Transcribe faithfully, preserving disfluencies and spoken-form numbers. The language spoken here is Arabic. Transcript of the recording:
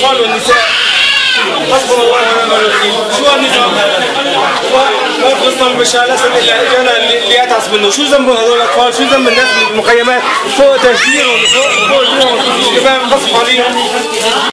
الاطفال والنساء. حسبنا الله ونعم الوكيل. شو النظام هذا؟ ما خلصنا من المشاعر الا اجانا اللي يتعس منه. شو ذنبهم هذول الاطفال؟ شو ذنب الناس اللي بالمخيمات فوق تهجيرهم فوق فوق شباب بنصفوا عليهم.